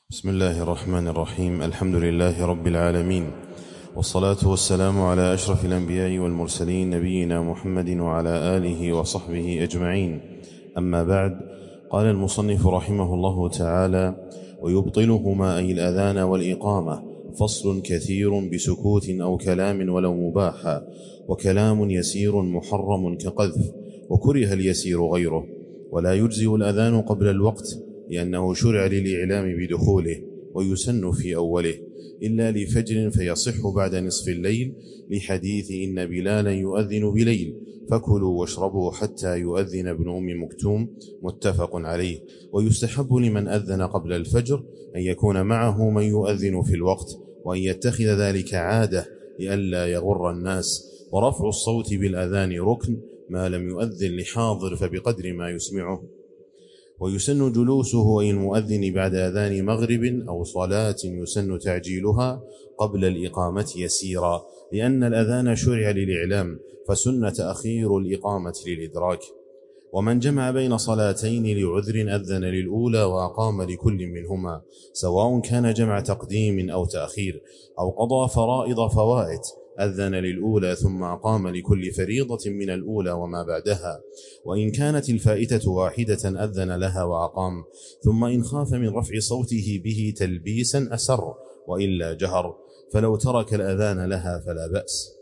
بسم الله الرحمن الرحيم. الحمد لله رب العالمين، والصلاة والسلام على أشرف الأنبياء والمرسلين، نبينا محمد وعلى آله وصحبه أجمعين. أما بعد، قال المصنف رحمه الله تعالى: ويبطلهما أي الأذان والإقامة فصل كثير بسكوت أو كلام ولو مباحا، وكلام يسير محرم كقذف، وكره اليسير غيره. ولا يجزئ الأذان قبل الوقت لأنه شرع للإعلام بدخوله، ويسن في أوله إلا لفجر فيصح بعد نصف الليل، لحديث إن بلالا يؤذن بليل فكلوا واشربوا حتى يؤذن ابن أم مكتوم، متفق عليه. ويستحب لمن أذن قبل الفجر أن يكون معه من يؤذن في الوقت، وأن يتخذ ذلك عادة لئلا يغر الناس. ورفع الصوت بالأذان ركن ما لم يؤذن لحاضر فبقدر ما يسمعه. ويسن جلوسه أي المؤذن بعد أذان مغرب أو صلاة يسن تعجيلها قبل الإقامة يسيرا، لأن الأذان شرع للإعلام، فسن تأخير الإقامة للإدراك. ومن جمع بين صلاتين لعذر أذن للأولى وأقام لكل منهما، سواء كان جمع تقديم أو تأخير، أو قضى فرائض فوائت أذن للأولى ثم أقام لكل فريضة من الأولى وما بعدها. وإن كانت الفائتة واحدة أذن لها وأقام، ثم إن خاف من رفع صوته به تلبيسا أسر، وإلا جهر، فلو ترك الأذان لها فلا بأس.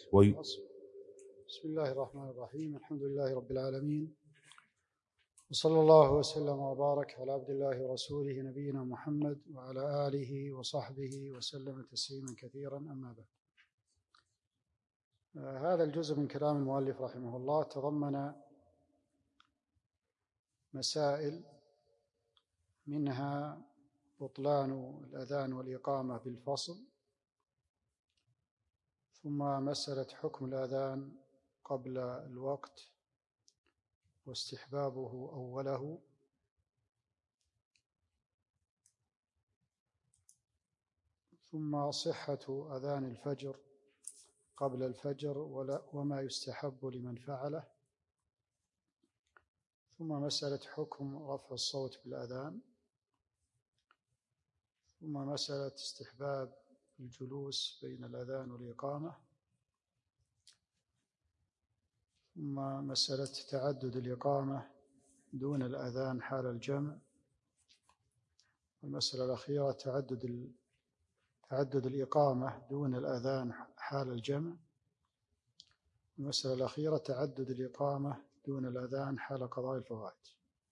بسم الله الرحمن الرحيم. الحمد لله رب العالمين، وصلى الله وسلم وبارك على عبد الله ورسوله نبينا محمد وعلى آله وصحبه وسلم تسليما كثيرا. أما بعد، هذا الجزء من كلام المؤلف رحمه الله تضمن مسائل، منها بطلان الأذان والإقامة بالفصل، ثم مسألة حكم الأذان قبل الوقت واستحبابه أوله، ثم صحة أذان الفجر قبل الفجر وما يستحب لمن فعله، ثم مسألة حكم رفع الصوت بالأذان، ثم مسألة استحباب الجلوس بين الأذان والإقامة، ثم مسألة تعدد الإقامة دون الأذان حال الجمع، والمسألة الأخيرة تعدد الإقامة دون الأذان حال الجمع، المسألة الأخيرة تعدد الإقامة دون الأذان حال قضاء الفوائد.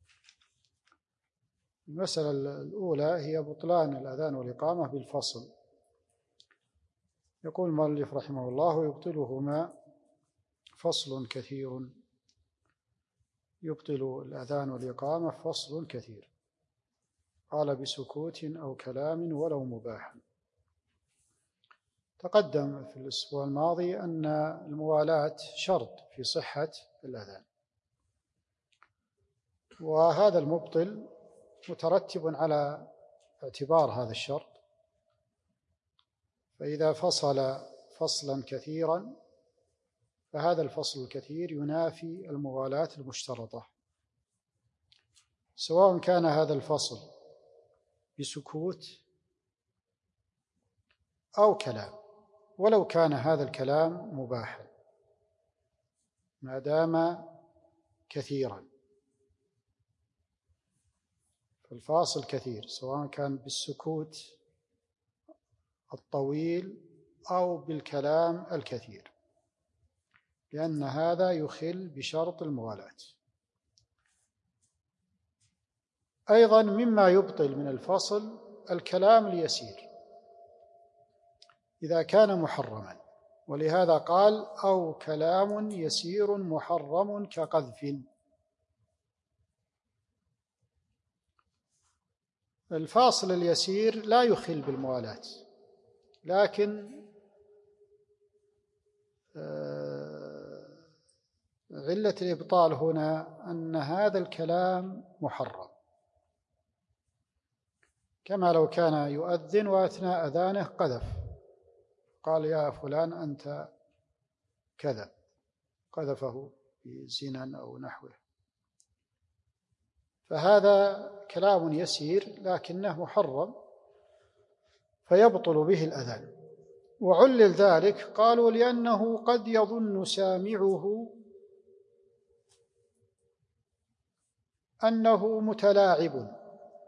المسألة الأولى هي بطلان الأذان والإقامة بالفصل. يقول المؤلف رحمه الله: يبطلهما فصل كثير. يبطل الأذان والإقامة فصل كثير. قال: بسكوت أو كلام ولو مباحا. تقدم في الأسبوع الماضي أن الموالاة شرط في صحة الأذان، وهذا المبطل مترتب على اعتبار هذا الشرط، فإذا فصل فصلا كثيرا فهذا الفصل الكثير ينافي الموالاة المشترطة، سواء كان هذا الفصل بسكوت أو كلام، ولو كان هذا الكلام مباحا ما دام كثيرا. فالفاصل كثير سواء كان بالسكوت الطويل أو بالكلام الكثير، لأن هذا يخل بشرط الموالاة. أيضا مما يبطل من الفصل الكلام اليسير إذا كان محرما، ولهذا قال: أو كلام يسير محرم كقذف. الفاصل اليسير لا يخل بالموالاة، لكن علة الإبطال هنا أن هذا الكلام محرم، كما لو كان يؤذن وأثناء أذانه قذف، قال: يا فلان أنت كذا، قذفه بزنا أو نحوه، فهذا كلام يسير لكنه محرم فيبطل به الأذان. وعلل ذلك قالوا لأنه قد يظن سامعه أنه متلاعب،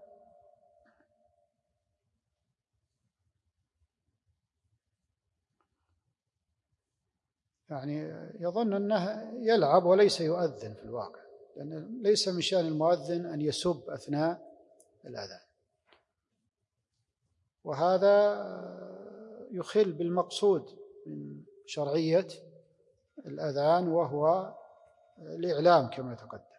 يعني يظن أنه يلعب وليس يؤذن في الواقع، لأن ليس من شأن المؤذن أن يسب أثناء الأذان، وهذا يخل بالمقصود من شرعية الأذان وهو الإعلام كما تقدم.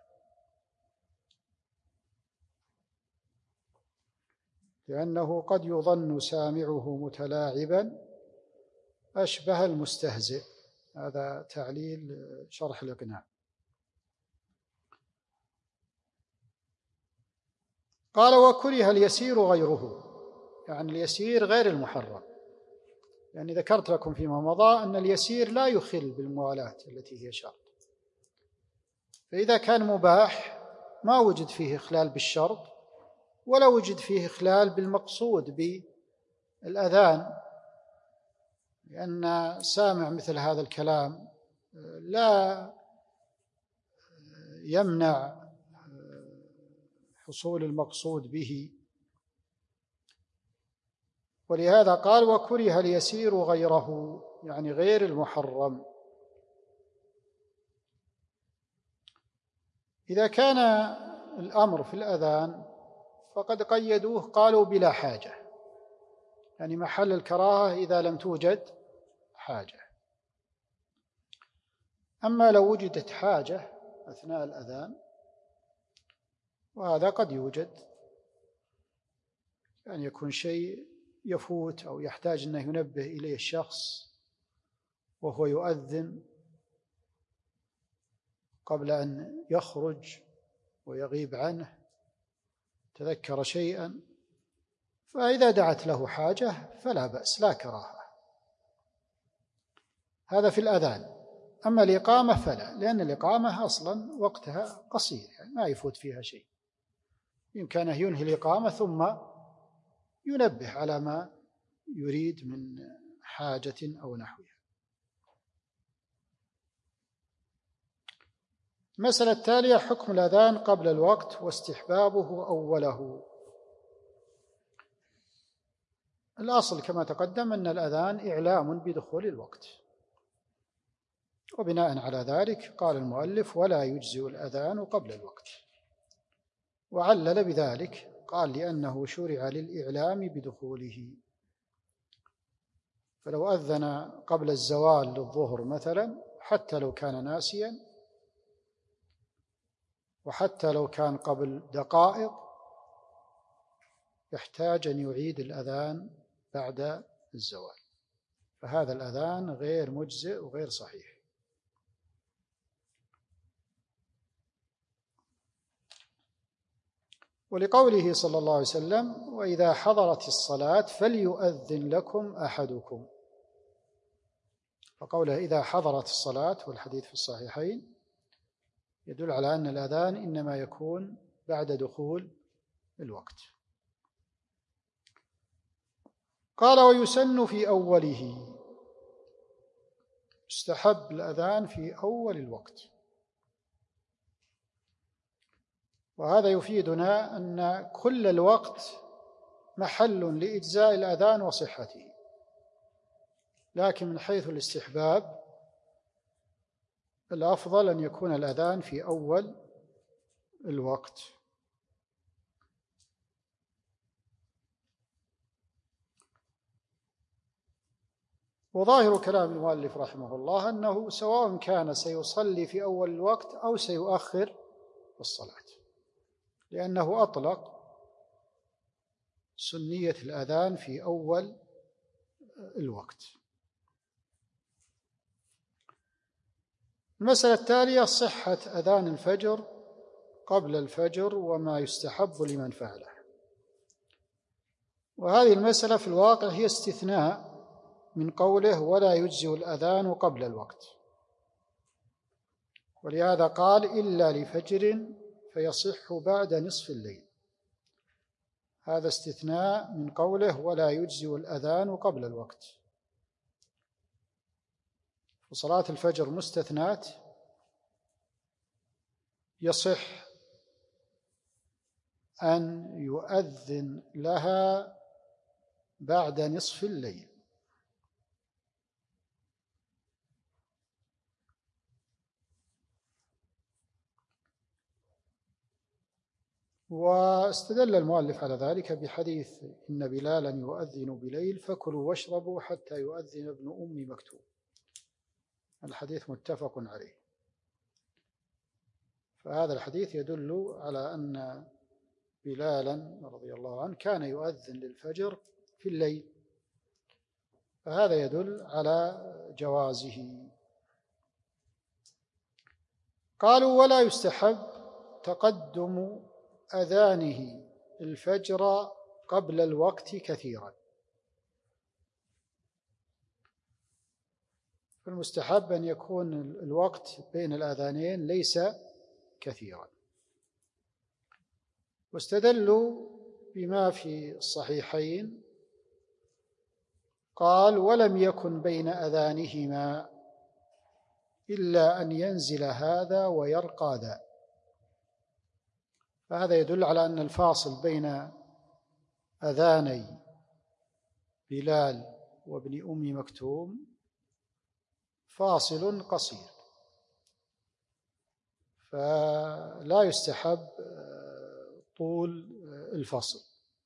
لأنه قد يظن سامعه متلاعبا أشبه المستهزئ. هذا تعليل شرح الإقناع. قال وكره اليسير غيره، يعني اليسير غير المحرم، يعني ذكرت لكم فيما مضى أن اليسير لا يخل بالموالاة التي هي شرط، فإذا كان مباح ما وجد فيه إخلال بالشرط ولا وجد فيه إخلال بالمقصود بالأذان، لأن سامع مثل هذا الكلام لا يمنع حصول المقصود به. ولهذا قال وكره اليسير غيره، يعني غير المحرم. إذا كان الأمر في الأذان فقد قيدوه قالوا بلا حاجة، يعني محل الكراهة إذا لم توجد حاجة. أما لو وجدت حاجة أثناء الأذان، وهذا قد يوجد، يعني يكون شيء يفوت أو يحتاج أنه ينبه إليه الشخص وهو يؤذن قبل أن يخرج ويغيب عنه، تذكر شيئا، فإذا دعت له حاجة فلا بأس، لا كراهة. هذا في الأذان. أما الإقامة فلا، لأن الإقامة أصلا وقتها قصير، يعني ما يفوت فيها شيء، يمكنه ينهي الإقامة ثم ينبه على ما يريد من حاجة أو نحوها. المسألة التالية حكم الأذان قبل الوقت واستحبابه أوله. الأصل كما تقدم أن الأذان إعلام بدخول الوقت، وبناء على ذلك قال المؤلف ولا يجزئ الأذان قبل الوقت، وعلل بذلك قال لأنه شرع للإعلام بدخوله، فلو أذن قبل الزوال للظهر مثلا حتى لو كان ناسيا، وحتى لو كان قبل دقائق، يحتاج أن يعيد الأذان بعد الزوال، فهذا الأذان غير مجزئ وغير صحيح. ولقوله صلى الله عليه وسلم وإذا حضرت الصلاة فليؤذن لكم أحدكم، فقوله إذا حضرت الصلاة والحديث في الصحيحين يدل على أن الأذان إنما يكون بعد دخول الوقت. قال ويسن في أوله، يستحب الأذان في أول الوقت، وهذا يفيدنا أن كل الوقت محل لإجزاء الأذان وصحته، لكن من حيث الاستحباب الأفضل أن يكون الأذان في أول الوقت. وظاهر كلام المؤلف رحمه الله أنه سواء كان سيصلي في أول الوقت أو سيؤخر الصلاة، لأنه أطلق سنية الأذان في أول الوقت. المسألة التالية صحة أذان الفجر قبل الفجر وما يستحب لمن فعله. وهذه المسألة في الواقع هي استثناء من قوله ولا يجزئ الأذان قبل الوقت، ولهذا قال إلا لفجر فيصح بعد نصف الليل. هذا استثناء من قوله ولا يجزئ الأذان قبل الوقت. وصلاة الفجر مستثنات يصح أن يؤذن لها بعد نصف الليل، واستدل المؤلف على ذلك بحديث إن بلالا يؤذن بليل فكلوا واشربوا حتى يؤذن ابن أم مكتوم. الحديث متفق عليه، فهذا الحديث يدل على أن بلالا رضي الله عنه كان يؤذن للفجر في الليل، فهذا يدل على جوازه. قالوا ولا يستحب تقدم أذانه الفجر قبل الوقت كثيرا، فالمستحب أن يكون الوقت بين الأذانين ليس كثيرا. واستدلوا بما في الصحيحين، قال ولم يكن بين أذانهما إلا أن ينزل هذا ويرقى ذا، فهذا يدل على أن الفاصل بين أذاني بلال وابن أم مكتوم فاصل قصير، فلا يستحب طول الفصل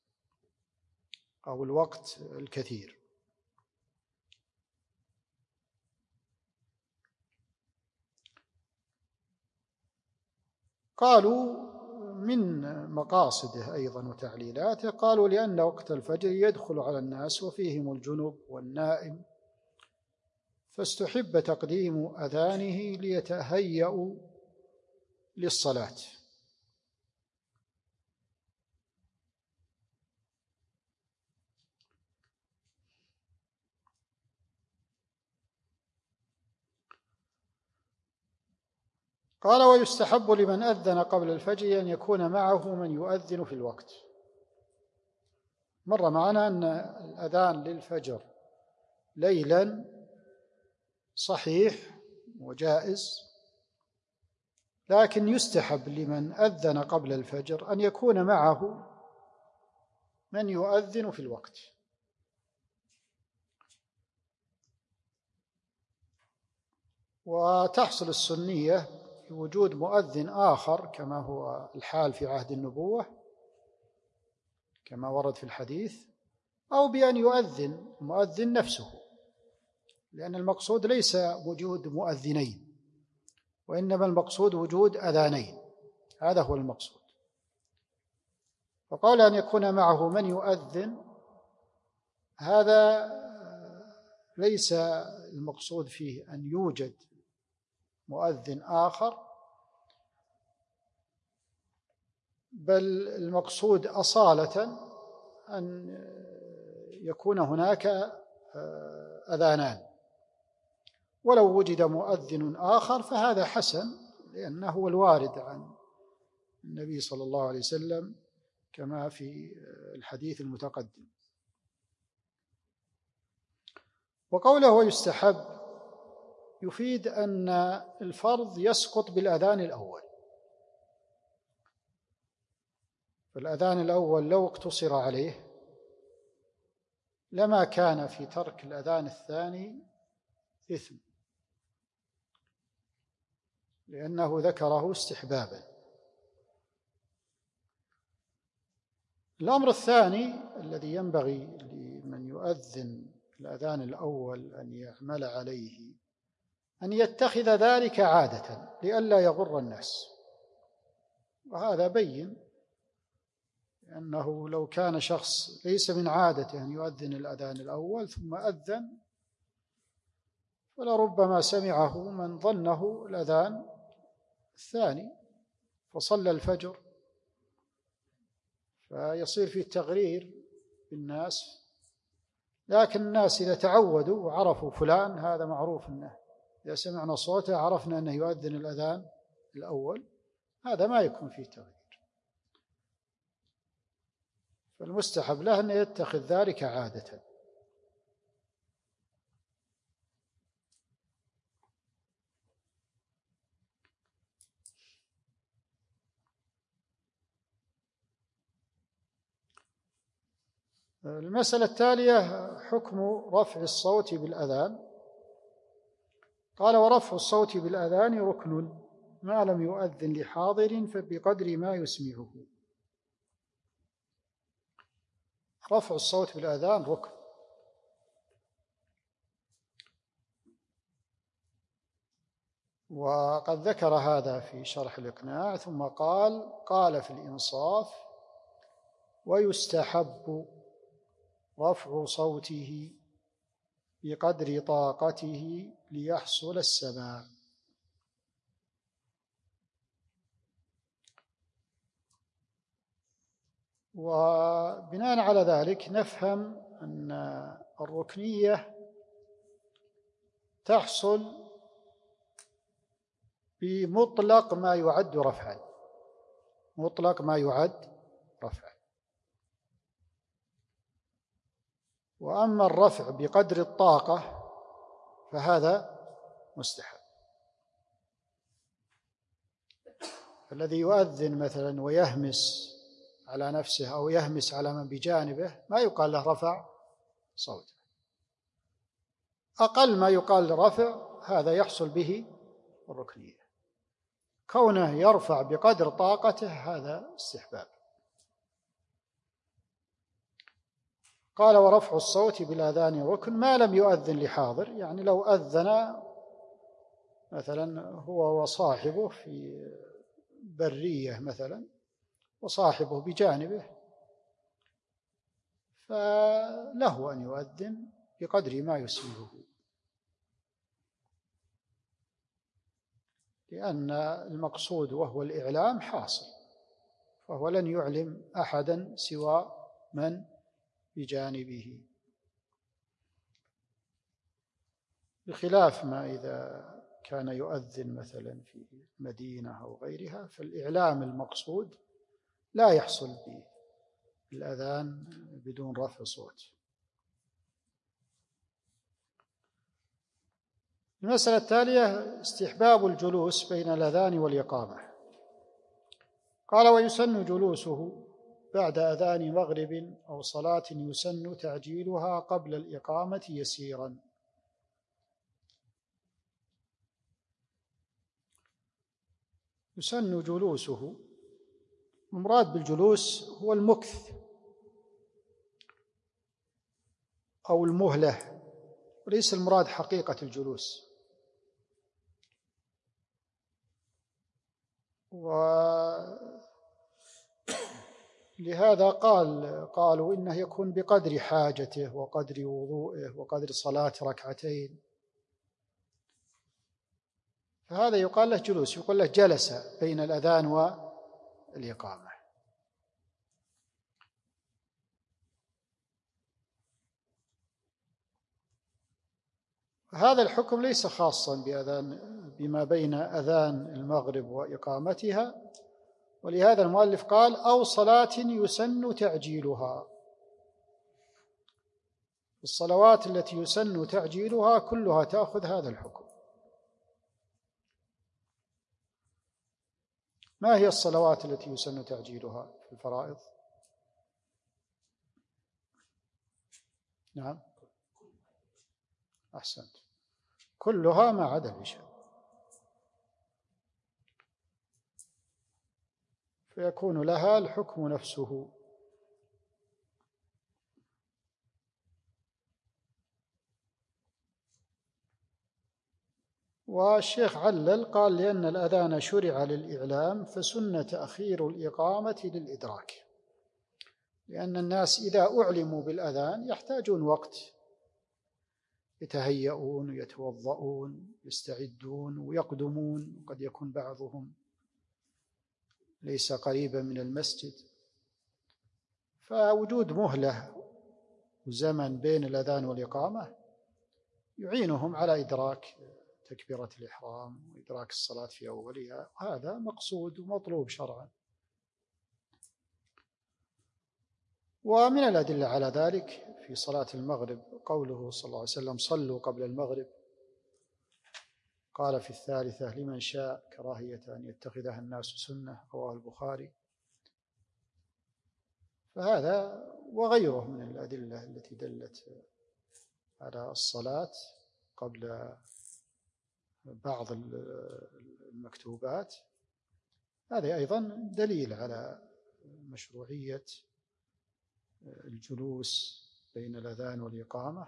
أو الوقت الكثير. قالوا من مقاصده أيضا وتعليلاته، قالوا لأن وقت الفجر يدخل على الناس وفيهم الجنب والنائم، فاستحب تقديم أذانه ليتهيأوا للصلاة. قال ويستحب لمن أذن قبل الفجر أن يكون معه من يؤذن في الوقت. مر معنا أن الأذان للفجر ليلا صحيح وجائز، لكن يستحب لمن أذن قبل الفجر أن يكون معه من يؤذن في الوقت، وتحصل السنية بوجود مؤذن آخر كما هو الحال في عهد النبوة كما ورد في الحديث، أو بأن يؤذن المؤذن نفسه، لأن المقصود ليس وجود مؤذنين، وإنما المقصود وجود أذانين، هذا هو المقصود. فقال أن يكون معه من يؤذن، هذا ليس المقصود فيه أن يوجد مؤذن آخر، بل المقصود أصالة أن يكون هناك أذانان، ولو وجد مؤذن آخر فهذا حسن، لأنه هو الوارد عن النبي صلى الله عليه وسلم كما في الحديث المتقدم. وقوله ويستحب يفيد أن الفرض يسقط بالأذان الأول، فالأذان الأول لو اقتصر عليه لما كان في ترك الأذان الثاني إثم، لأنه ذكره استحبابا. الأمر الثاني الذي ينبغي لمن يؤذن الأذان الأول أن يعمل عليه أن يتخذ ذلك عادة لئلا يغر الناس، وهذا بين أنه لو كان شخص ليس من عادته أن يؤذن الأذان الأول ثم أذن، فلربما سمعه من ظنه الأذان الثاني فصلى الفجر، فيصير فيه تغرير بالناس. لكن الناس إذا تعودوا وعرفوا فلان هذا معروف أنه إذا سمعنا صوته عرفنا أنه يؤذن الأذان الأول، هذا ما يكون فيه تغيير. فالمستحب له أن يتخذ ذلك عادة. المسألة التالية حكم رفع الصوت بالأذان. قال: ورفع الصوت بالأذان ركن ما لم يؤذن لحاضر فبقدر ما يسمعه. رفع الصوت بالأذان ركن. وقد ذكر هذا في شرح الإقناع، ثم قال في الإنصاف: ويستحب رفع صوته بقدر طاقته ليحصل السماع. وبناء على ذلك نفهم أن الركنية تحصل بمطلق ما يعد رفعا، مطلق ما يعد رفعا. وأما الرفع بقدر الطاقة فهذا مستحب. الذي يؤذن مثلا ويهمس على نفسه أو يهمس على من بجانبه ما يقال له رفع صوته. أقل ما يقال رفع هذا يحصل به الركنية. كونه يرفع بقدر طاقته هذا استحباب. قال: ورفع الصوت بالأذان ركن ما لم يؤذن لحاضر، يعني لو أذن مثلا هو وصاحبه في برية مثلا وصاحبه بجانبه، فله أن يؤذن بقدر ما يسمعه، لأن المقصود وهو الإعلام حاصل، فهو لن يعلم أحدا سوى من بجانبه، بخلاف ما إذا كان يؤذن مثلا في مدينة أو غيرها، فالإعلام المقصود لا يحصل بالأذان بدون رفع صوت. المسألة التالية استحباب الجلوس بين الأذان والإقامة. قال: ويسن جلوسه بعد أذان مغرب أو صلاة يسن تعجيلها قبل الإقامة يسيرا. يسن جلوسه، المراد بالجلوس هو المكث أو المهلة، وليس المراد حقيقة الجلوس. ولهذا قالوا إنه يكون بقدر حاجته وقدر وضوئه وقدر صلاة ركعتين، فهذا يقال له جلوس، يقول له جلس بين الأذان والإقامة. هذا الحكم ليس خاصا بما بين أذان المغرب وإقامتها، ولهذا المؤلف قال: أو صلاة يسن تعجيلها. الصلوات التي يسن تعجيلها كلها تأخذ هذا الحكم. ما هي الصلوات التي يسن تعجيلها في الفرائض؟ نعم، أحسنت، كلها ما عدا العشاء، فيكون لها الحكم نفسه. والشيخ علل قال: لأن الأذان شرع للإعلام فسن تأخير الإقامة للإدراك، لأن الناس إذا أعلموا بالأذان يحتاجون وقت، يتهيئون ويتوضؤون يستعدون ويقدمون، وقد يكون بعضهم ليس قريبا من المسجد، فوجود مهلة وزمن بين الأذان والإقامة يعينهم على إدراك تكبيرة الإحرام وإدراك الصلاة في أولها، وهذا مقصود ومطلوب شرعا. ومن الأدلة على ذلك في صلاة المغرب قوله صلى الله عليه وسلم: صلوا قبل المغرب. قال في الثالثة: لمن شاء، كراهية أن يتخذها الناس سنة، رواه البخاري. فهذا وغيره من الأدلة التي دلت على الصلاة قبل بعض المكتوبات، هذا أيضا دليل على مشروعية الجلوس بين الأذان والإقامة.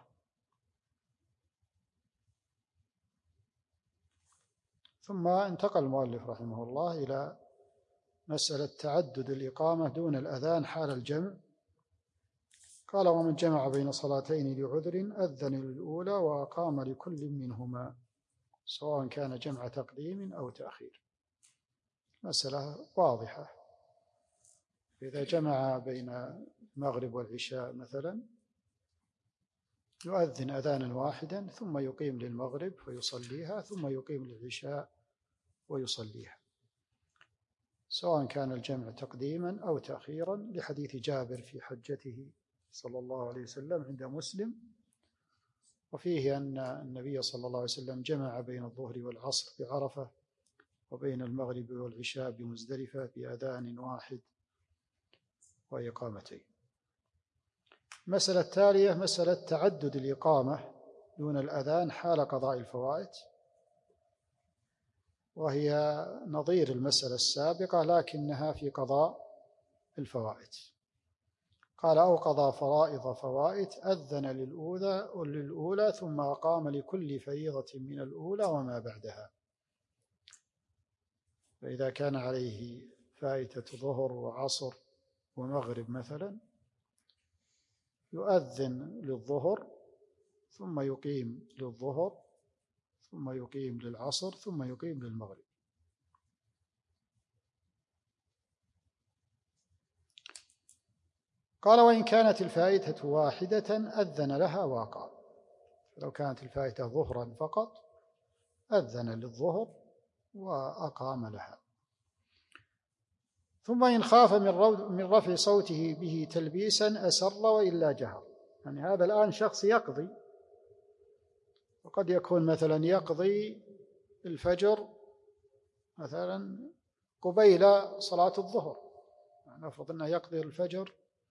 ثم انتقل المؤلف رحمه الله إلى مسألة تعدد الإقامة دون الأذان حال الجمع. قال: ومن جمع بين صلاتين لعذر أذن للأولى وأقام لكل منهما، سواء كان جمع تقديم أو تأخير. مسألة واضحة. إذا جمع بين المغرب والعشاء مثلا، يؤذن أذانا واحدا ثم يقيم للمغرب ويصليها، ثم يقيم للعشاء ويصليها، سواء كان الجمع تقديما أو تأخيرا، لحديث جابر في حجته صلى الله عليه وسلم عند مسلم، وفيه أن النبي صلى الله عليه وسلم جمع بين الظهر والعصر بعرفة وبين المغرب والعشاء بمزدلفة بأذان واحد وإقامتين. المسألة التالية مسألة تعدد الإقامة دون الأذان حال قضاء الفوائد، وهي نظير المسألة السابقة لكنها في قضاء الفوائد. قال: أو قضى فرائض فوائد أذن للأولى ثم أقام لكل فريضة من الأولى وما بعدها. فإذا كان عليه فائتة ظهر وعصر ومغرب مثلا، يؤذن للظهر ثم يقيم للظهر ثم يقيم للعصر ثم يقيم للمغرب. قال: وإن كانت الفائتة واحدة أذن لها وأقام. لو كانت الفائتة ظهرا فقط أذن للظهر وأقام لها. ثم إن خاف من رفع صوته به تلبيسا أسر وإلا جهر. يعني هذا الآن شخص يقضي، وقد يكون مثلا يقضي الفجر مثلا قبيل صلاة الظهر، يعني نفرض أنه يقضي الفجر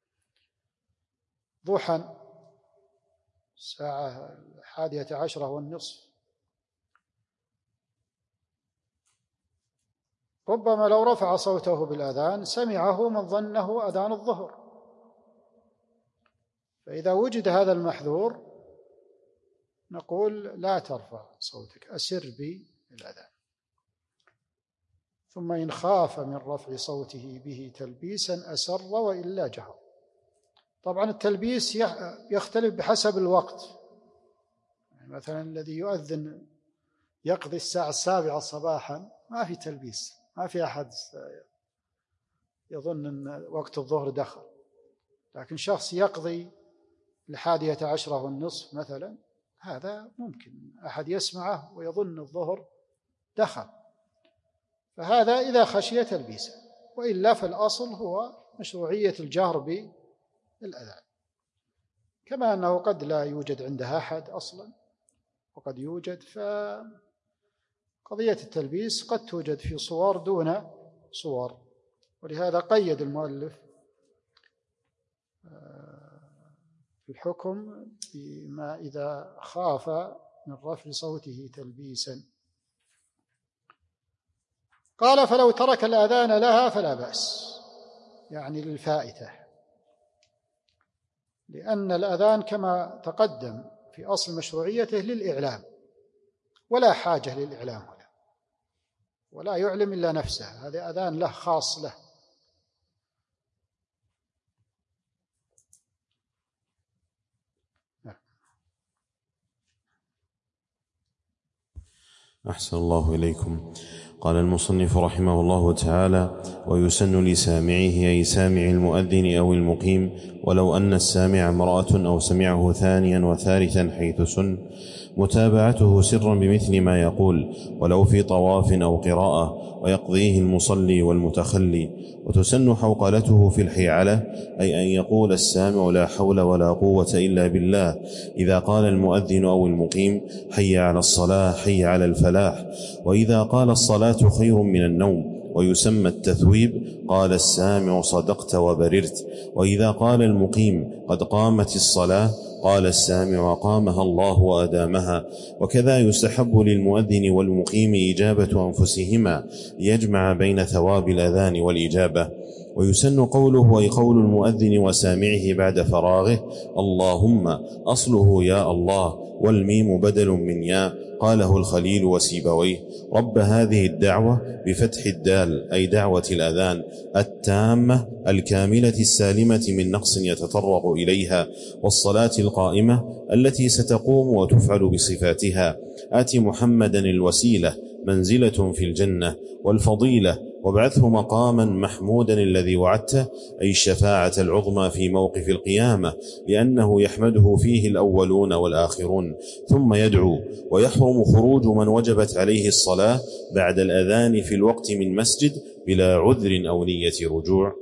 ضحى الساعة 11:30. ربما لو رفع صوته بالأذان سمعه من ظنه أذان الظهر، فإذا وجد هذا المحذور نقول: لا ترفع صوتك، أسر بالأذان. ثم إن خاف من رفع صوته به تلبيسا أسر وإلا جهر. طبعا التلبيس يختلف بحسب الوقت. يعني مثلا الذي يؤذن يقضي الساعة 7 صباحا ما في تلبيس، ما في أحد يظن أن وقت الظهر دخل. لكن شخص يقضي 11:30 مثلا، هذا ممكن أحد يسمعه ويظن الظهر دخل، فهذا إذا خشي تلبيسه. وإلا فالأصل هو مشروعية الجهر بالأذان، كما أنه قد لا يوجد عندها أحد أصلا وقد يوجد. فقضية التلبيس قد توجد في صور دون صور، ولهذا قيد المؤلف في الحكم بما إذا خاف من رفع صوته تلبيسا. قال: فلو ترك الأذان لها فلا بأس، يعني للفائتة، لأن الأذان كما تقدم في أصل مشروعيته للإعلام، ولا حاجة للإعلام هنا، ولا يعلم إلا نفسه، هذا أذان له خاص له. أحسن الله إليكم. قال المصنف رحمه الله تعالى: ويسن لسامعه أي سامع المؤذن أو المقيم، ولو أن السامع امرأة أو سمعه ثانيا وثالثا حيث سن، متابعته سرا بمثل ما يقول، ولو في طواف أو قراءة، ويقضيه المصلي والمتخلي. وتسن حوقلته في الحيعلة، أي أن يقول السامع: لا حول ولا قوة إلا بالله، إذا قال المؤذن أو المقيم: حي على الصلاة، حي على الفلاح. وإذا قال: الصلاة خير من النوم، ويسمى التثويب، قال السامع: صدقت وبررت. وإذا قال المقيم: قد قامت الصلاة، قال السامع: قامها الله وأدامها. وكذا يستحب للمؤذن والمقيم إجابة أنفسهما، ليجمع بين ثواب الأذان والإجابة. ويسن قوله أي قول المؤذن وسامعه بعد فراغه: اللهم، أصله يا الله، والميم بدل من يا، قاله الخليل وسيبويه، رب هذه الدعوة بفتح الدال، أي دعوة الأذان التامة الكاملة السالمة من نقص يتطرق إليها، والصلاة القائمة التي ستقوم وتفعل بصفاتها. آت محمدا الوسيلة منزلة في الجنة والفضيلة، وابعثه مقاما محمودا الذي وعدته، أي الشفاعة العظمى في موقف القيامة، لأنه يحمده فيه الأولون والآخرون. ثم يدعو. ويحرم خروج من وجبت عليه الصلاة بعد الأذان في الوقت من مسجد بلا عذر أو نية رجوع.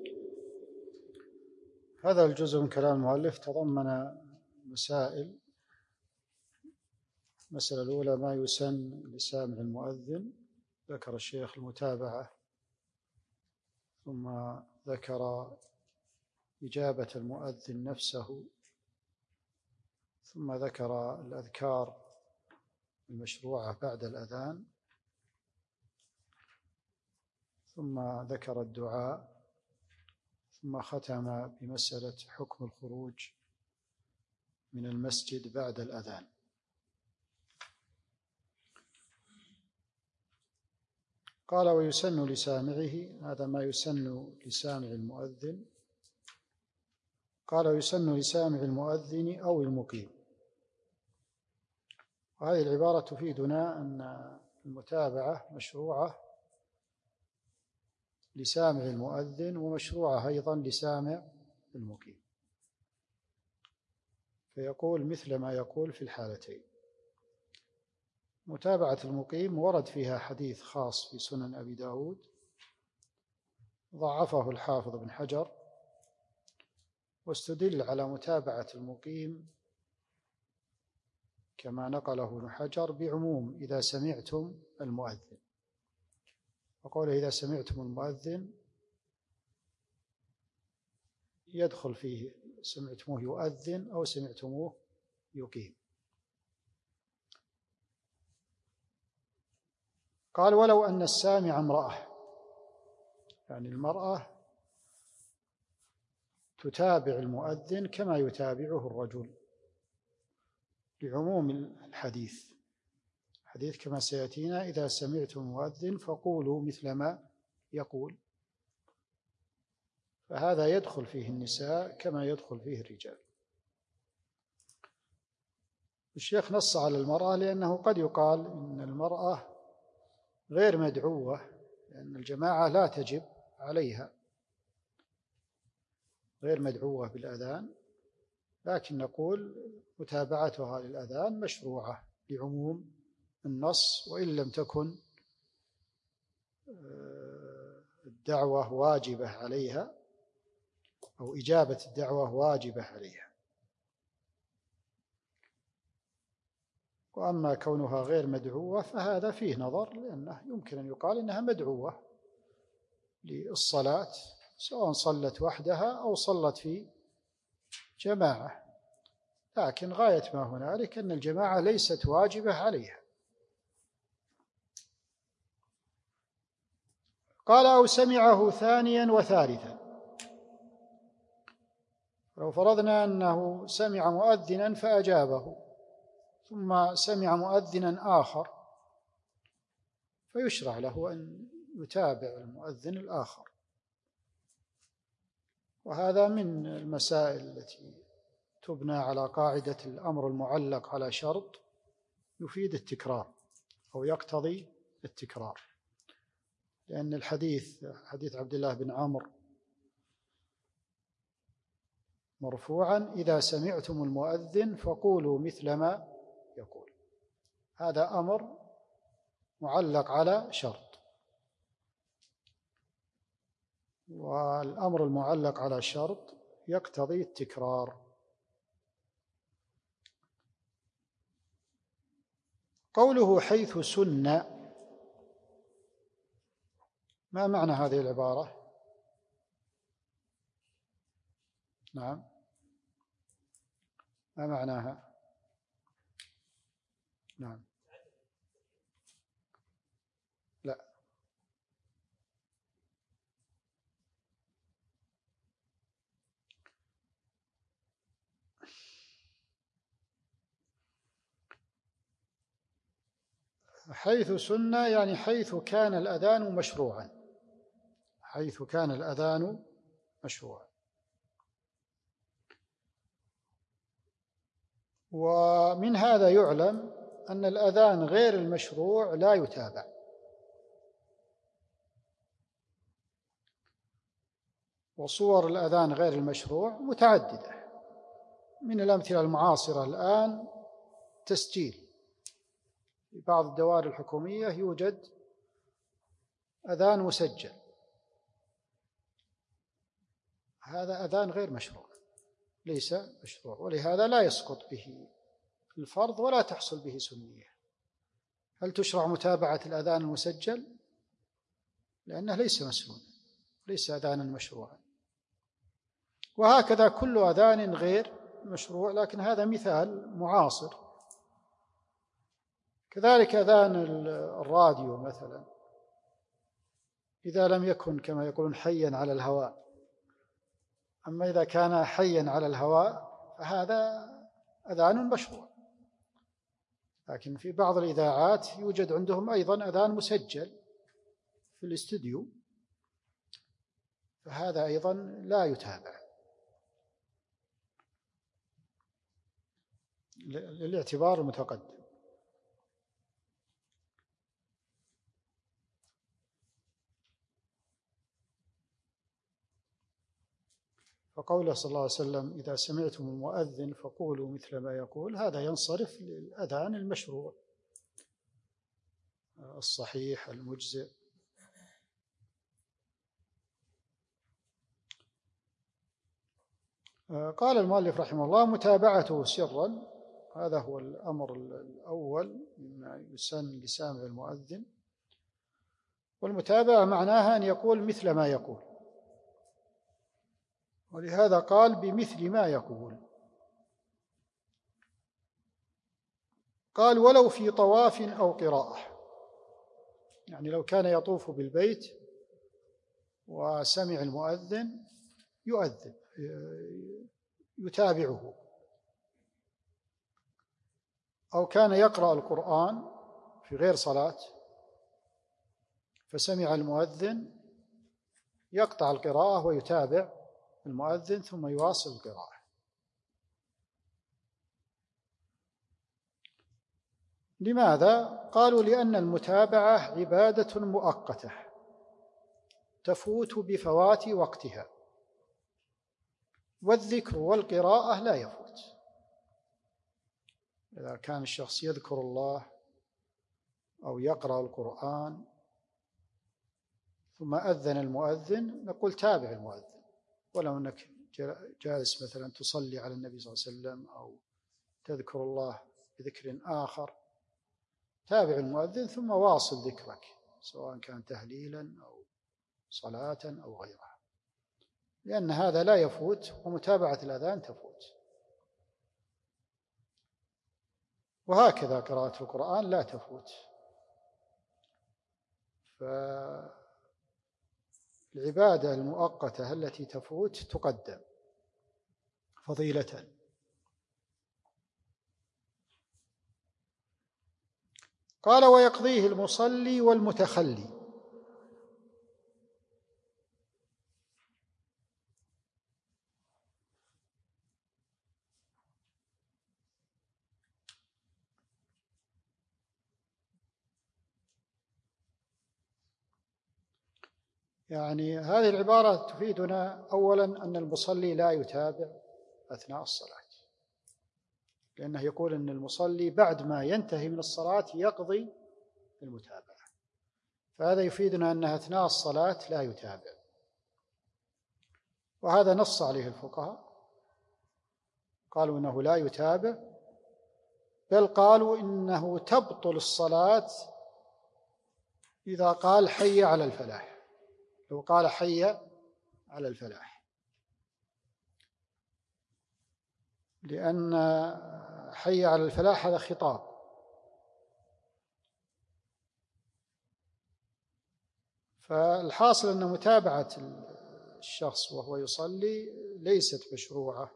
هذا الجزء من كلام المؤلف تضمن مسائل. المسألة الأولى: ما يسن لسامع المؤذن. ذكر الشيخ المتابعة، ثم ذكر إجابة المؤذن نفسه، ثم ذكر الأذكار المشروعة بعد الأذان، ثم ذكر الدعاء، ثم ختم بمسألة حكم الخروج من المسجد بعد الأذان. قال: ويسن لسامعه. هذا ما يسن لسامع المؤذن. قال: ويسن لسامع المؤذن أو المقيم. وهذه العبارة تفيدنا أن المتابعة مشروعة لسامع المؤذن، ومشروعة أيضا لسامع المقيم، فيقول مثل ما يقول في الحالتين. متابعة المقيم ورد فيها حديث خاص في سنن أبي داود، ضعفه الحافظ بن حجر، واستدل على متابعة المقيم كما نقله ابن حجر بعموم إذا سمعتم المؤذن. وقوله إذا سمعتم المؤذن يدخل فيه سمعتموه يؤذن أو سمعتموه يقيم. قال: ولو أن السامع امرأة، يعني المرأة تتابع المؤذن كما يتابعه الرجل، لعموم الحديث كما سيأتينا: إذا سمعتم المؤذن فقولوا مثل ما يقول. فهذا يدخل فيه النساء كما يدخل فيه الرجال. الشيخ نص على المرأة لأنه قد يقال إن المرأة غير مدعوة، لأن الجماعة لا تجب عليها، غير مدعوة بالأذان، لكن نقول متابعتها للأذان مشروعة لعموم النص، وإن لم تكن الدعوة واجبة عليها أو إجابة الدعوة واجبة عليها. وأما كونها غير مدعوة فهذا فيه نظر، لأنه يمكن أن يقال إنها مدعوة للصلاة، سواء صلت وحدها أو صلت في جماعة، لكن غاية ما هنالك أن الجماعة ليست واجبة عليها. قال: أو سمعه ثانيا وثالثا. لو فرضنا أنه سمع مؤذنا فأجابه، ثم سمع مؤذنا آخر، فيشرع له أن يتابع المؤذن الآخر. وهذا من المسائل التي تبنى على قاعدة الأمر المعلق على شرط يفيد التكرار أو يقتضي التكرار. لأن الحديث حديث عبد الله بن عمرو مرفوعا: إذا سمعتم المؤذن فقولوا مثل ما يقول. هذا أمر معلق على شرط، والأمر المعلق على شرط يقتضي التكرار. قوله حيث سن، ما معنى هذه العبارة؟ نعم، ما معناها؟ نعم، لا، حيث سن يعني حيث كان الأذان مشروعا، حيث كان الأذان مشروعا. ومن هذا يعلم أن الأذان غير المشروع لا يتابع، وصور الأذان غير المشروع متعددة. من الأمثلة المعاصرة الآن تسجيل، في بعض الدوائر الحكومية يوجد أذان مسجل، هذا أذان غير مشروع، ليس مشروع، ولهذا لا يسقط به الفرض ولا تحصل به سنية. هل تشرع متابعة الأذان المسجل؟ لأنه ليس مسنونا، ليس أذانا مشروعا. وهكذا كل أذان غير مشروع، لكن هذا مثال معاصر. كذلك أذان الراديو مثلا، إذا لم يكن كما يقولون حيا على الهواء، أما إذا كان حيا على الهواء فهذا أذان مشروع. لكن في بعض الإذاعات يوجد عندهم أيضا أذان مسجل في الاستوديو، فهذا أيضا لا يتابع للاعتبار المتقدم. فقوله صلى الله عليه وسلم: إذا سمعتم المؤذن فقولوا مثل ما يقول، هذا ينصرف للأذان المشروع الصحيح المجزئ. قال المؤلف رحمه الله: متابعته سرا، هذا هو الأمر الأول مما يسن لسامع المؤذن. والمتابعة معناها أن يقول مثل ما يقول، ولهذا قال بمثل ما يقول. قال ولو في طواف أو قراءة، يعني لو كان يطوف بالبيت وسمع المؤذن يؤذن يتابعه، أو كان يقرأ القرآن في غير صلاة فسمع المؤذن يقطع القراءة ويتابع المؤذن ثم يواصل القراءة. لماذا؟ قالوا لأن المتابعة عبادة مؤقتة تفوت بفوات وقتها، والذكر والقراءة لا يفوت. إذا كان الشخص يذكر الله أو يقرأ القرآن ثم أذن المؤذن نقول تابع المؤذن، ولو أنك جالس مثلا تصلي على النبي صلى الله عليه وسلم أو تذكر الله بذكر آخر، تابع المؤذن ثم واصل ذكرك، سواء كان تهليلا أو صلاة أو غيرها، لأن هذا لا يفوت ومتابعة الأذان تفوت. وهكذا قراءة القرآن لا تفوت. فالعبادة المؤقتة التي تفوت تقدم فضيلة. قال ويقضيه المصلي والمتخلي. يعني هذه العبارة تفيدنا أولا أن المصلي لا يتابع أثناء الصلاة، لأنه يقول أن المصلي بعد ما ينتهي من الصلاة يقضي المتابعة، فهذا يفيدنا أنه أثناء الصلاة لا يتابع، وهذا نص عليه الفقهاء، قالوا إنه لا يتابع، بل قالوا إنه تبطل الصلاة إذا قال حي على الفلاح، لو قال حي على الفلاح، لأن حي على الفلاح هذا خطاب، فالحاصل أن متابعة الشخص وهو يصلي ليست مشروعة.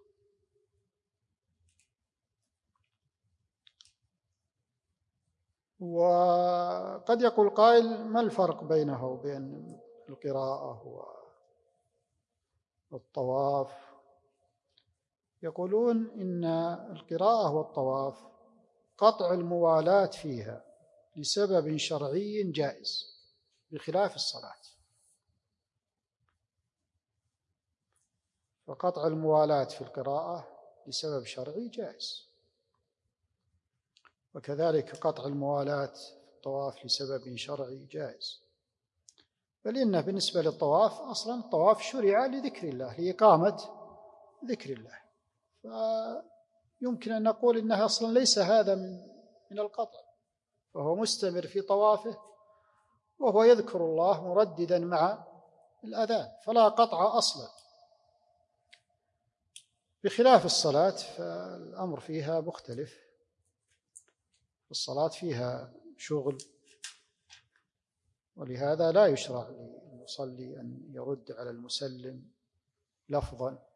وقد يقول قائل ما الفرق بينه وبين القراءة والطواف؟ يقولون إن القراءة والطواف قطع الموالاة فيها لسبب شرعي جائز بخلاف الصلاة، فقطع الموالاة في القراءة لسبب شرعي جائز، وكذلك قطع الموالاة في الطواف لسبب شرعي جائز، بل إنه بالنسبة للطواف أصلا الطواف شرع لذكر الله، لإقامة ذكر الله، فيمكن أن نقول إنها أصلا ليس هذا من القطع، فهو مستمر في طوافه وهو يذكر الله مرددا مع الأذان، فلا قطع أصلا، بخلاف الصلاة فالأمر فيها مختلف، الصلاة فيها شغل، ولهذا لا يشرع للمصلي أن يرد على المسلم لفظا.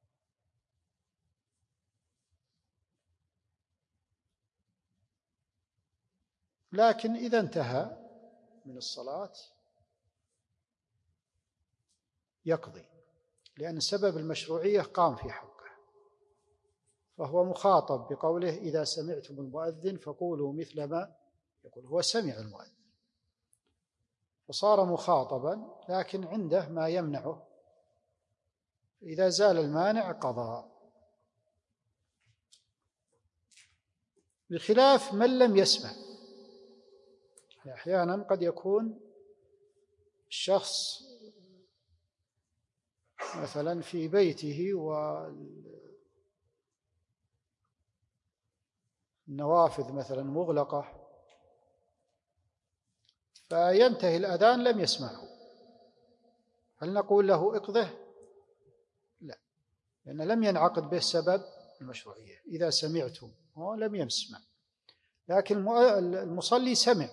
لكن إذا انتهى من الصلاة يقضي، لأن سبب المشروعية قام في حقه، فهو مخاطب بقوله إذا سمعتم المؤذن فقولوا مثل ما يقول، هو سمع المؤذن فصار مخاطبا، لكن عنده ما يمنعه، إذا زال المانع قضى، بخلاف من لم يسمع. أحيانا قد يكون الشخص مثلا في بيته والنوافذ مثلا مغلقة، فينتهي الأذان لم يسمعه، هل نقول له اقضه؟ لا، لأن لم ينعقد به سبب المشروعية، إذا سمعتم هو لم يسمع، لكن المصلي سمع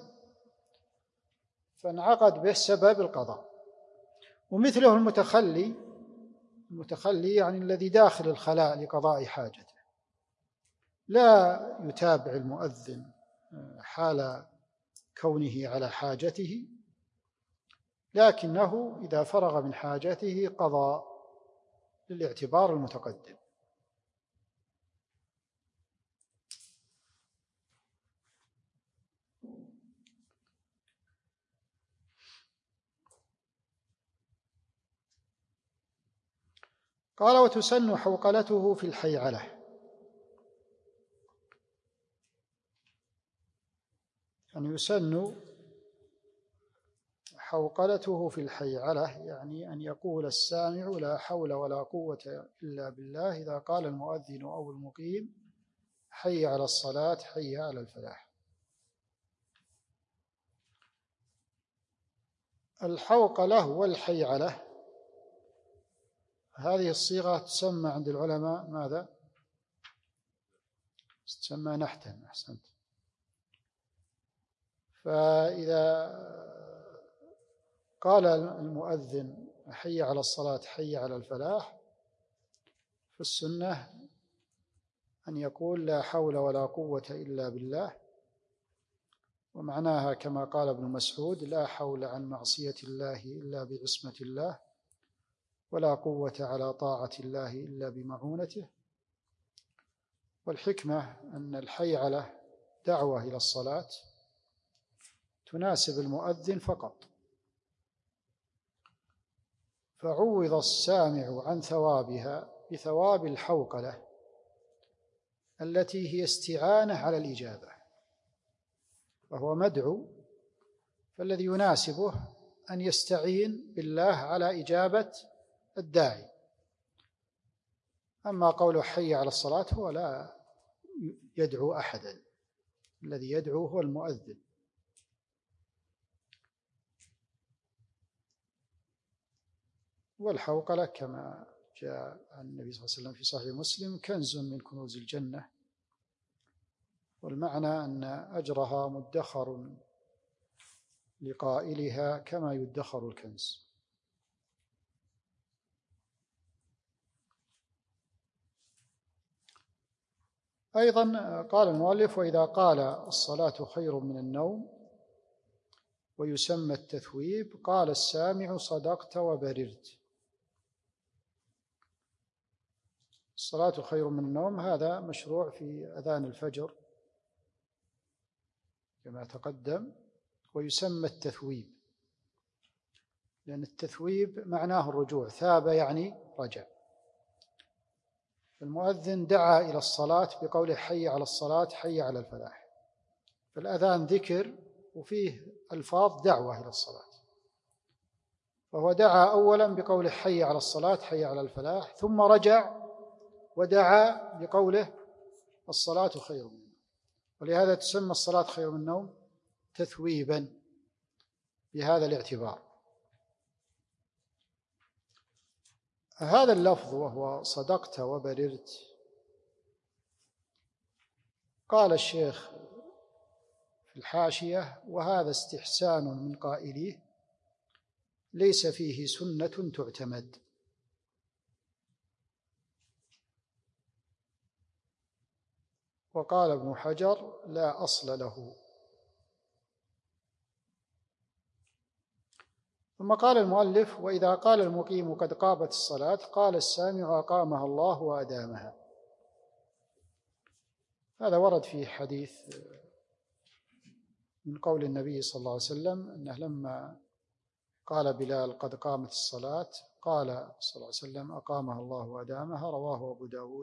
فانعقد به سبب القضاء. ومثله المتخلي يعني الذي داخل الخلاء لقضاء حاجته، لا يتابع المؤذن حال كونه على حاجته، لكنه إذا فرغ من حاجته قضى للاعتبار المتقدم. قال وتسن حوقلته في الحيعلة، يعني يسن حوقلته في الحيعلة، يعني أن يقول السامع لا حول ولا قوة إلا بالله إذا قال المؤذن أو المقيم حي على الصلاة حي على الفلاح. الحوقلة والحيعلة هذه الصيغة تسمى عند العلماء ماذا؟ تسمى نحتا. أحسنت. فإذا قال المؤذن حي على الصلاة حي على الفلاح، فالسنة أن يقول لا حول ولا قوة إلا بالله، ومعناها كما قال ابن مسعود لا حول عن معصية الله إلا بعصمة الله، ولا قوة على طاعة الله إلا بمعونته. والحكمة أن الحيعلة دعوة إلى الصلاة تناسب المؤذن فقط، فعوض السامع عن ثوابها بثواب الحوقلة التي هي استعانة على الإجابة، وهو مدعو، فالذي يناسبه أن يستعين بالله على إجابة الداعي. أما قوله حي على الصلاة هو لا يدعو أحدا، الذي يدعو هو المؤذن. والحوقلة كما جاء عن النبي صلى الله عليه وسلم في صحيح مسلم كنز من كنوز الجنة، والمعنى أن أجرها مدخر لقائلها كما يدخر الكنز. أيضا قال المؤلف: وإذا قال الصلاة خير من النوم ويسمى التثويب قال السامع صدقت وبررت. الصلاة خير من النوم هذا مشروع في أذان الفجر كما تقدم، ويسمى التثويب لأن التثويب معناه الرجوع، ثاب يعني رجع. المؤذن دعا إلى الصلاة بقوله حي على الصلاة حي على الفلاح، فالأذان ذكر وفيه ألفاظ دعوة إلى الصلاة، فهو دعا أولا بقوله حي على الصلاة حي على الفلاح، ثم رجع ودعا بقوله الصلاة خير من النوم، ولهذا تسمى الصلاة خير من النوم تثويبا بهذا الاعتبار. هذا اللفظ وهو صدقت وبررت، قال الشيخ في الحاشية: وهذا استحسان من قائليه ليس فيه سنة تعتمد. وقال ابن حجر: لا أصل له. ثم قال المؤلف: وإذا قال المقيم قد قامت الصلاة قال السامع أقامها الله وأدامها. هذا ورد في حديث من قول النبي صلى الله عليه وسلم أنه لما قال بلال قد قامت الصلاة قال صلى الله عليه وسلم أقامها الله وأدامها، رواه أبو داود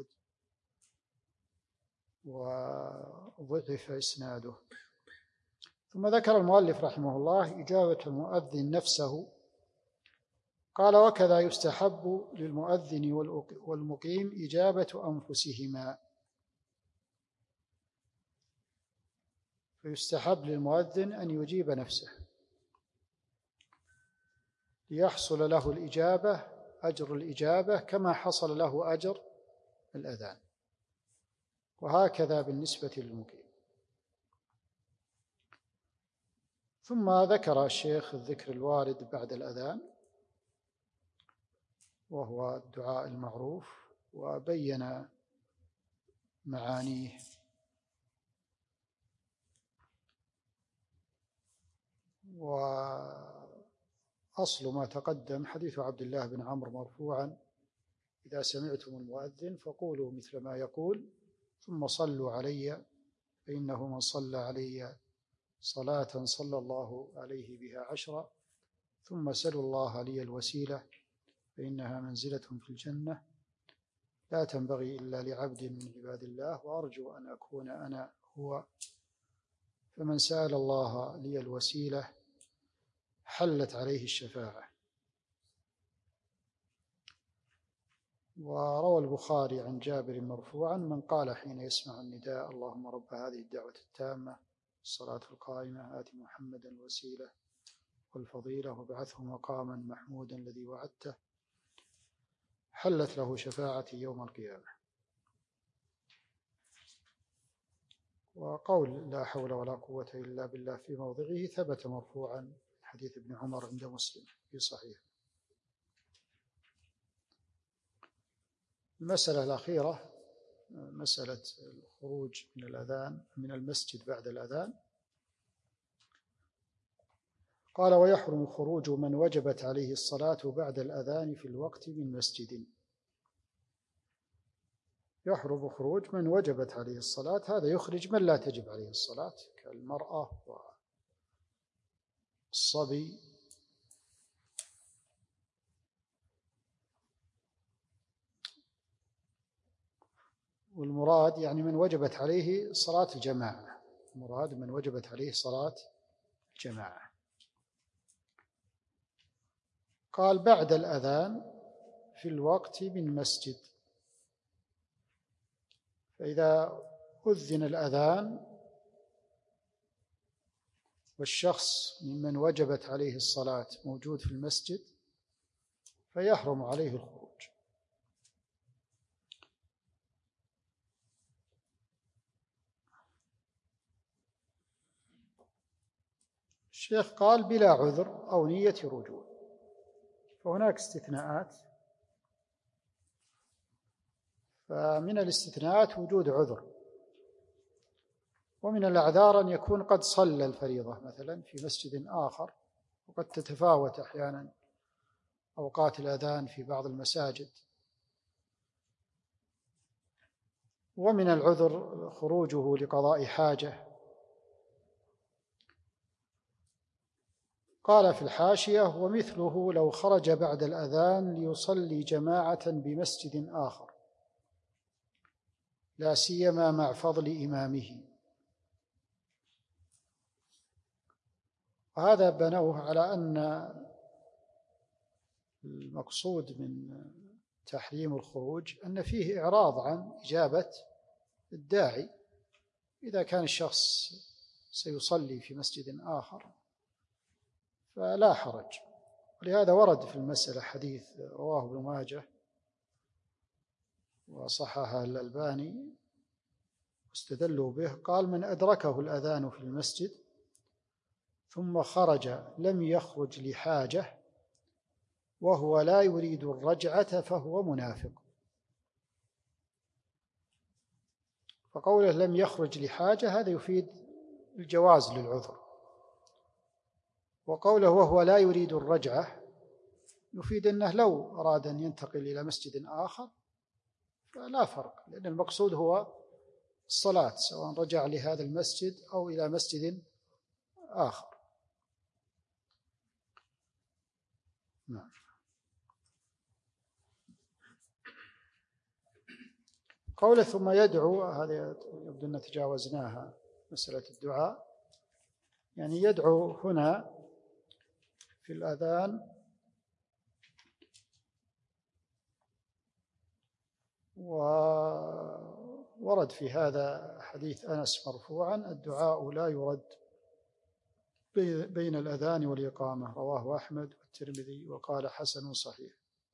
وضعف إسناده. ثم ذكر المؤلف رحمه الله إجابة المؤذن نفسه، قال: وكذا يستحب للمؤذن والمقيم إجابة أنفسهما. فيستحب للمؤذن أن يجيب نفسه ليحصل له الإجابة، أجر الإجابة كما حصل له أجر الأذان، وهكذا بالنسبة للمقيم. ثم ذكر الشيخ الذكر الوارد بعد الأذان وهو الدعاء المعروف، وبين معانيه. وأصل ما تقدم حديث عبد الله بن عمرو مرفوعا: إذا سمعتم المؤذن فقولوا مثل ما يقول ثم صلوا علي فإنه من صلى علي صلاة صلى الله عليه بها 10 ثم سلوا الله لي الوسيلة فإنها منزلة في الجنة لا تنبغي إلا لعبد من عباد الله وأرجو أن أكون أنا هو، فمن سأل الله لي الوسيلة حلت عليه الشفاعة. وروى البخاري عن جابر مرفوعا: من قال حين يسمع النداء اللهم رب هذه الدعوة التامة الصلاة القائمة آت محمدا الوسيلة والفضيلة وابعثه مقاما محمودا الذي وعدته حلت له شفاعتي يوم القيامة. وقول لا حول ولا قوة إلا بالله في موضعه ثبت مرفوعا حديث ابن عمر عند مسلم في صحيح. المسألة الأخيرة مسألة الخروج من الأذان من المسجد بعد الأذان. قال: ويحرم خروج من وجبت عليه الصلاة بعد الأذان في الوقت من مسجد. يحرم خروج من وجبت عليه الصلاة، هذا يخرج من لا تجب عليه الصلاة كالمرأة والصبي والمراد يعني من وجبت عليه صلاة الجماعة، المراد من وجبت عليه صلاة الجماعة. قال بعد الأذان في الوقت من مسجد، فإذا أذن الأذان والشخص ممن وجبت عليه الصلاة موجود في المسجد فيحرم عليه الخروج. الشيخ قال بلا عذر أو نية رجوع، فهناك استثناءات، فمن الاستثناءات وجود عذر، ومن الأعذار أن يكون قد صلى الفريضة مثلا في مسجد آخر، وقد تتفاوت أحيانا أوقات الأذان في بعض المساجد. ومن العذر خروجه لقضاء حاجة. قال في الحاشية: ومثله لو خرج بعد الأذان ليصلي جماعة بمسجد آخر لا سيما مع فضل إمامه. وهذا بنوه على أن المقصود من تحريم الخروج أن فيه إعراض عن إجابة الداعي. إذا كان الشخص سيصلي في مسجد آخر فلا حرج. ولهذا ورد في المسألة حديث رواه ابن ماجه وصححه الألباني واستدلوا به، قال: من أدركه الأذان في المسجد ثم خرج لم يخرج لحاجة وهو لا يريد الرجعة فهو منافق. فقوله لم يخرج لحاجة هذا يفيد الجواز للعذر، وقوله وهو لا يريد الرجعة يفيد أنه لو أراد أن ينتقل إلى مسجد آخر فلا فرق، لأن المقصود هو الصلاة سواء رجع لهذا المسجد أو إلى مسجد آخر. نعم. قوله ثم يدعو، هذا يبدو أن تجاوزناها، مسألة الدعاء، يعني يدعو هنا في الأذان وورد في هذا حديث أنس مرفوعا: الدعاء لا يرد بين الأذان والإقامة، رواه أحمد والترمذي وقال حسن صحيح.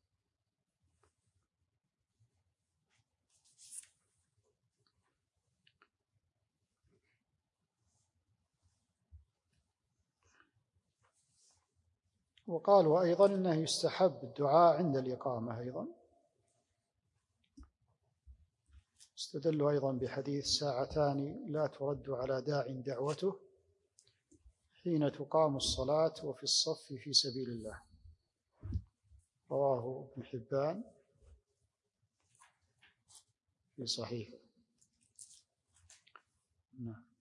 وقالوا أيضا أنه يستحب الدعاء عند الإقامة أيضا. استدلوا أيضا بحديث ساعتان لا ترد على داع دعوته حين تقام الصلاة وفي الصف في سبيل الله، رواه ابن حبان في صحيحه. نعم.